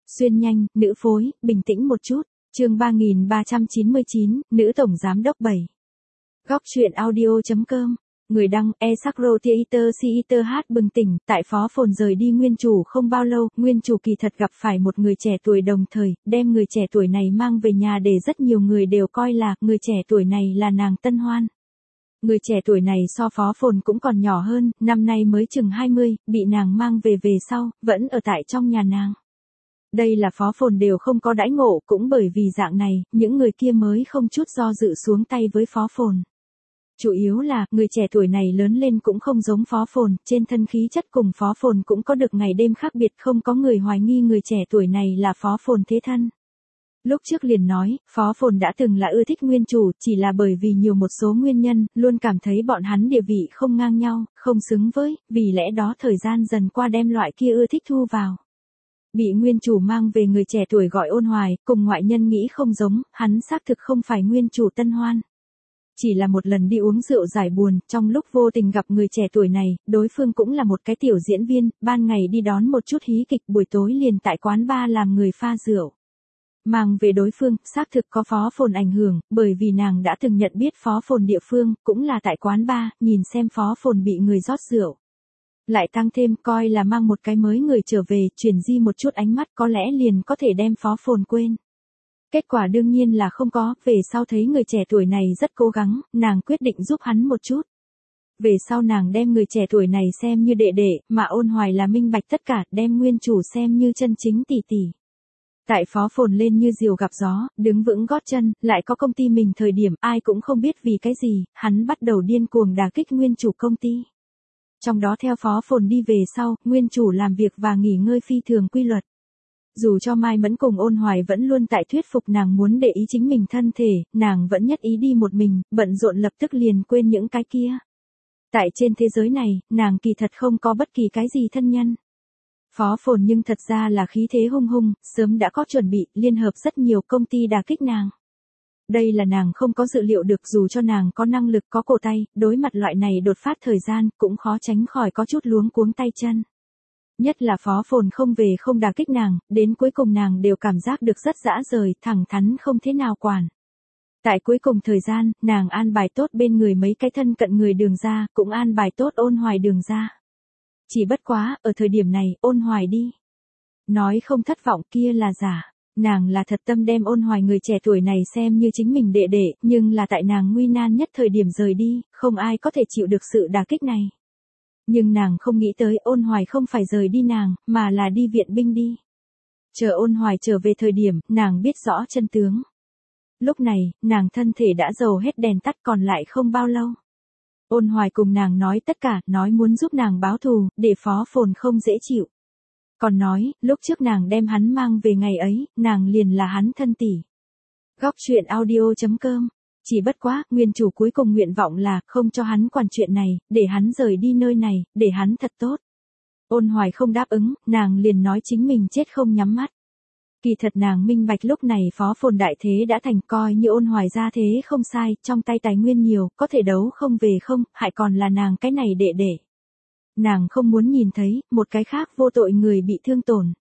Xuyên nhanh, nữ phối, bình tĩnh một chút. Chương 3399, nữ tổng giám đốc 7. Góc truyện audio.com. Người đăng, Esakro Theater Theater hát bừng tỉnh, tại phó phồn rời đi nguyên chủ không bao lâu, nguyên chủ kỳ thật gặp phải một người trẻ tuổi đồng thời, đem người trẻ tuổi này mang về nhà để rất nhiều người đều coi là, người trẻ tuổi này là nàng Tân Hoan. Người trẻ tuổi này so phó phồn cũng còn nhỏ hơn, năm nay mới chừng 20, bị nàng mang về sau, vẫn ở tại trong nhà nàng. Đây là phó phồn đều không có đãi ngộ, cũng bởi vì dạng này, những người kia mới không chút do dự xuống tay với phó phồn. Chủ yếu là, người trẻ tuổi này lớn lên cũng không giống phó phồn, trên thân khí chất cùng phó phồn cũng có được ngày đêm khác biệt, không có người hoài nghi người trẻ tuổi này là phó phồn thế thân. Lúc trước liền nói, phó phồn đã từng là ưa thích nguyên chủ, chỉ là bởi vì nhiều một số nguyên nhân, luôn cảm thấy bọn hắn địa vị không ngang nhau, không xứng với, vì lẽ đó thời gian dần qua đem loại kia ưa thích thu vào. Bị nguyên chủ mang về người trẻ tuổi gọi Ôn Hoài, cùng ngoại nhân nghĩ không giống, hắn xác thực không phải nguyên chủ Tân Hoan. Chỉ là một lần đi uống rượu giải buồn, trong lúc vô tình gặp người trẻ tuổi này, đối phương cũng là một cái tiểu diễn viên, ban ngày đi đón một chút hí kịch, buổi tối liền tại quán bar làm người pha rượu. Mang về đối phương, xác thực có phó phồn ảnh hưởng, bởi vì nàng đã từng nhận biết phó phồn địa phương, cũng là tại quán bar, nhìn xem phó phồn bị người rót rượu. Lại tăng thêm coi là mang một cái mới người trở về, chuyển di một chút ánh mắt có lẽ liền có thể đem phó phồn quên. Kết quả đương nhiên là không có, về sau thấy người trẻ tuổi này rất cố gắng, nàng quyết định giúp hắn một chút. Về sau nàng đem người trẻ tuổi này xem như đệ đệ, mà Ôn Hoài là minh bạch tất cả, đem nguyên chủ xem như chân chính tỷ tỷ. Tại phó phồn lên như diều gặp gió, đứng vững gót chân, lại có công ty mình thời điểm ai cũng không biết vì cái gì, hắn bắt đầu điên cuồng đả kích nguyên chủ công ty. Trong đó theo phó phồn đi về sau, nguyên chủ làm việc và nghỉ ngơi phi thường quy luật. Dù cho Mai Mẫn cùng Ôn Hoài vẫn luôn tại thuyết phục nàng muốn để ý chính mình thân thể, nàng vẫn nhất ý đi một mình, bận rộn lập tức liền quên những cái kia. Tại trên thế giới này, nàng kỳ thật không có bất kỳ cái gì thân nhân. Phó phồn nhưng thật ra là khí thế hung hung, sớm đã có chuẩn bị, liên hợp rất nhiều công ty đả kích nàng. Đây là nàng không có dự liệu được, dù cho nàng có năng lực có cổ tay, đối mặt loại này đột phát thời gian, cũng khó tránh khỏi có chút luống cuống tay chân. Nhất là phó phồn không về không đả kích nàng, đến cuối cùng nàng đều cảm giác được rất dã rời, thẳng thắn không thế nào quản. Tại cuối cùng thời gian, nàng an bài tốt bên người mấy cái thân cận người Đường ra, cũng an bài tốt Ôn Hoài Đường ra. Chỉ bất quá, ở thời điểm này, Ôn Hoài đi. Nói không thất vọng kia là giả. Nàng là thật tâm đem Ôn Hoài người trẻ tuổi này xem như chính mình đệ đệ, nhưng là tại nàng nguy nan nhất thời điểm rời đi, không ai có thể chịu được sự đả kích này. Nhưng nàng không nghĩ tới Ôn Hoài không phải rời đi nàng, mà là đi viện binh đi. Chờ Ôn Hoài trở về thời điểm, nàng biết rõ chân tướng. Lúc này, nàng thân thể đã dầu hết đèn tắt, còn lại không bao lâu. Ôn Hoài cùng nàng nói tất cả, nói muốn giúp nàng báo thù, để phó phồn không dễ chịu. Còn nói, lúc trước nàng đem hắn mang về ngày ấy, nàng liền là hắn thân tỷ. Góc truyện audio.com. Chỉ bất quá, nguyên chủ cuối cùng nguyện vọng là không cho hắn quản chuyện này, để hắn rời đi nơi này, để hắn thật tốt. Ôn Hoài không đáp ứng, nàng liền nói chính mình chết không nhắm mắt. Kỳ thật nàng minh bạch lúc này phó phồn đại thế đã thành, coi như Ôn Hoài ra thế không sai, trong tay tài nguyên nhiều, có thể đấu không về không, hại còn là nàng cái này đệ đệ. Nàng không muốn nhìn thấy, một cái khác vô tội người bị thương tổn.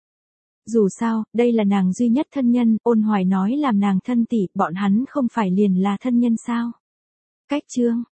Dù sao, đây là nàng duy nhất thân nhân, Ôn Hoài nói làm nàng thân tỷ, bọn hắn không phải liền là thân nhân sao. Cách chương.